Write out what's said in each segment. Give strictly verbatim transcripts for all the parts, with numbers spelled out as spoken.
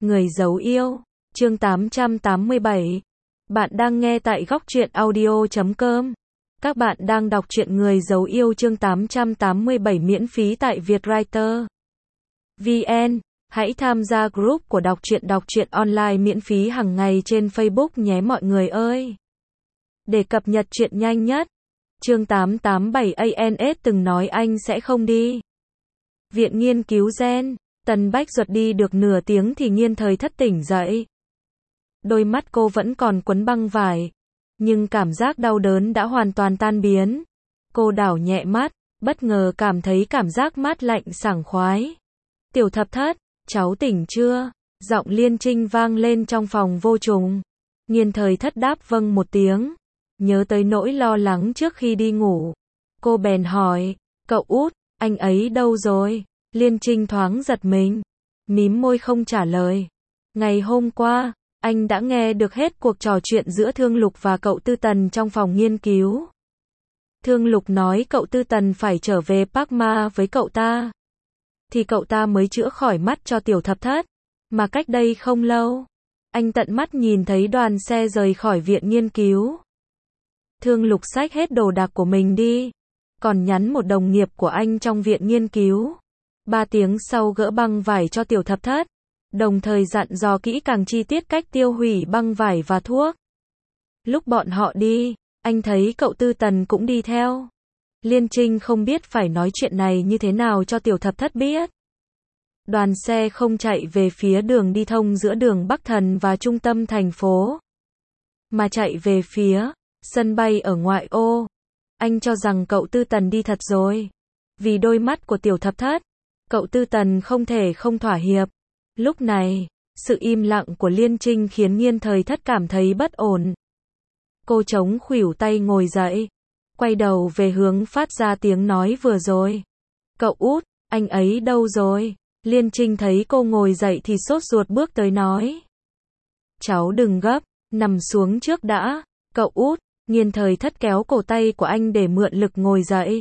Người giấu yêu, chương tám trăm tám mươi bảy. Bạn đang nghe tại góc truyện audio chấm com. Các bạn đang đọc truyện Người giấu yêu chương tám trăm tám mươi bảy miễn phí tại Vietwriter vê en. Hãy tham gia group của đọc truyện đọc truyện online miễn phí hàng ngày trên Facebook nhé mọi người ơi. Để cập nhật truyện nhanh nhất. Chương tám trăm tám mươi bảy a en ét từng nói anh sẽ không đi. Viện nghiên cứu gen. Tần Bách Duật đi được nửa tiếng thì Nghiên Thời Thất tỉnh dậy. Đôi mắt cô vẫn còn quấn băng vải, nhưng cảm giác đau đớn đã hoàn toàn tan biến. Cô đảo nhẹ mắt, bất ngờ cảm thấy cảm giác mát lạnh sảng khoái. Tiểu Thập Thất, cháu tỉnh chưa? Giọng Liên Trinh vang lên trong phòng vô trùng. Nghiên Thời Thất đáp vâng một tiếng. Nhớ tới nỗi lo lắng trước khi đi ngủ, cô bèn hỏi, cậu út, anh ấy đâu rồi? Liên Trinh thoáng giật mình, mím môi không trả lời. Ngày hôm qua, anh đã nghe được hết cuộc trò chuyện giữa Thương Lục và cậu Tư Tần trong phòng nghiên cứu. Thương Lục nói cậu Tư Tần phải trở về Park Ma với cậu ta, thì cậu ta mới chữa khỏi mắt cho Tiểu Thập Thất. Mà cách đây không lâu, anh tận mắt nhìn thấy đoàn xe rời khỏi viện nghiên cứu. Thương Lục xách hết đồ đạc của mình đi, còn nhắn một đồng nghiệp của anh trong viện nghiên cứu. Ba tiếng sau gỡ băng vải cho Tiểu Thập Thất, đồng thời dặn dò kỹ càng chi tiết cách tiêu hủy băng vải và thuốc. Lúc bọn họ đi, anh thấy cậu Tư Tần cũng đi theo. Liên Trinh không biết phải nói chuyện này như thế nào cho Tiểu Thập Thất biết. Đoàn xe không chạy về phía đường đi thông giữa đường Bắc Thần và trung tâm thành phố, mà chạy về phía sân bay ở ngoại ô. Anh cho rằng cậu Tư Tần đi thật rồi. Vì đôi mắt của Tiểu Thập Thất, cậu Tư Tần không thể không thỏa hiệp. Lúc này, sự im lặng của Liên Trinh khiến Nghiên Thời Thất cảm thấy bất ổn. Cô chống khuỷu tay ngồi dậy, quay đầu về hướng phát ra tiếng nói vừa rồi. Cậu út, anh ấy đâu rồi? Liên Trinh thấy cô ngồi dậy thì sốt ruột bước tới nói. Cháu đừng gấp, nằm xuống trước đã, cậu út. Nghiên Thời Thất kéo cổ tay của anh để mượn lực ngồi dậy.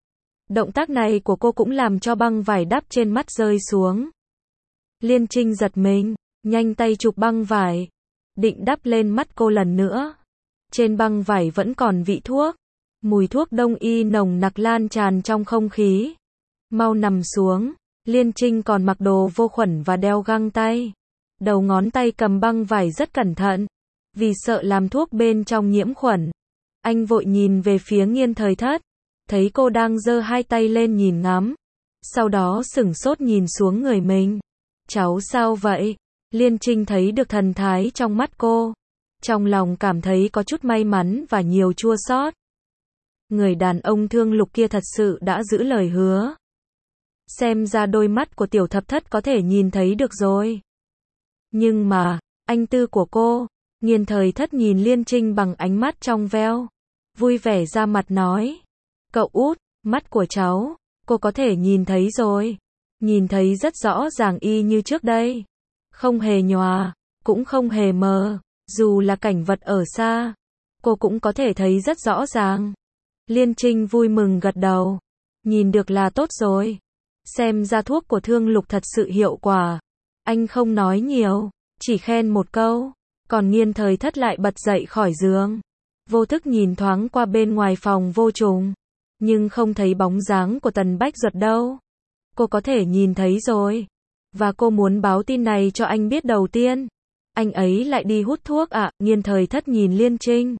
Động tác này của cô cũng làm cho băng vải đắp trên mắt rơi xuống. Liên Trinh giật mình, nhanh tay chụp băng vải, định đắp lên mắt cô lần nữa. Trên băng vải vẫn còn vị thuốc, mùi thuốc đông y nồng nặc lan tràn trong không khí. Mau nằm xuống. Liên Trinh còn mặc đồ vô khuẩn và đeo găng tay. Đầu ngón tay cầm băng vải rất cẩn thận, vì sợ làm thuốc bên trong nhiễm khuẩn. Anh vội nhìn về phía Nghiên Thời Thất, thấy cô đang giơ hai tay lên nhìn ngắm, sau đó sửng sốt nhìn xuống người mình. Cháu sao vậy? Liên Trinh thấy được thần thái trong mắt cô, trong lòng cảm thấy có chút may mắn và nhiều chua xót. Người đàn ông Thương Lục kia thật sự đã giữ lời hứa. Xem ra đôi mắt của Tiểu Thập Thất có thể nhìn thấy được rồi. Nhưng mà, anh tư của cô. Nghiên Thời Thất nhìn Liên Trinh bằng ánh mắt trong veo, vui vẻ ra mặt nói. Cậu út, mắt của cháu, cô có thể nhìn thấy rồi. Nhìn thấy rất rõ ràng y như trước đây. Không hề nhòa, cũng không hề mờ. Dù là cảnh vật ở xa, cô cũng có thể thấy rất rõ ràng. Liên Trinh vui mừng gật đầu. Nhìn được là tốt rồi. Xem ra thuốc của Thương Lục thật sự hiệu quả. Anh không nói nhiều, chỉ khen một câu. Còn Nghiên Thời Thất lại bật dậy khỏi giường, vô thức nhìn thoáng qua bên ngoài phòng vô trùng, nhưng không thấy bóng dáng của Tần Bách Duật đâu. Cô có thể nhìn thấy rồi, và cô muốn báo tin này cho anh biết đầu tiên. Anh ấy lại đi hút thuốc ạ. À? Nghiên Thời Thất nhìn Liên Trinh,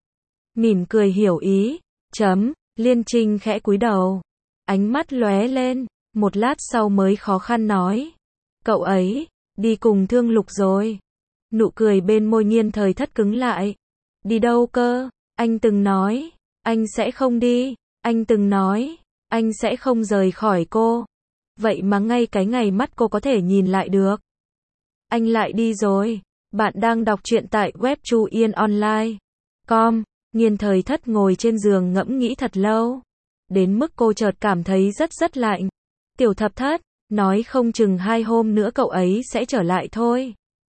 mỉm cười hiểu ý. Chấm. Liên Trinh khẽ cúi đầu, ánh mắt lóe lên, một lát sau mới khó khăn nói. Cậu ấy đi cùng Thương Lục rồi. Nụ cười bên môi Nghiên Thời Thất cứng lại. Đi đâu cơ? Anh từng nói, anh sẽ không đi. Anh từng nói, anh sẽ không rời khỏi cô. Vậy mà ngay cái ngày mắt cô có thể nhìn lại được, anh lại đi rồi. Bạn đang đọc truyện tại web chu yên online chấm com. Nghiên Thời Thất ngồi trên giường ngẫm nghĩ thật lâu, đến mức cô chợt cảm thấy rất rất lạnh. Tiểu Thập Thất, nói không chừng hai hôm nữa cậu ấy sẽ trở lại thôi.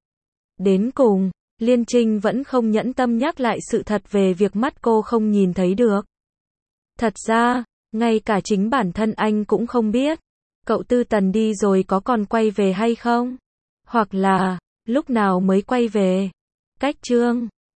Đến cùng, Liên Trinh vẫn không nhẫn tâm nhắc lại sự thật về việc mắt cô không nhìn thấy được. Thật ra, ngay cả chính bản thân anh cũng không biết, cậu Tư Tần đi rồi có còn quay về hay không? Hoặc là, Lúc nào mới quay về? Cách chương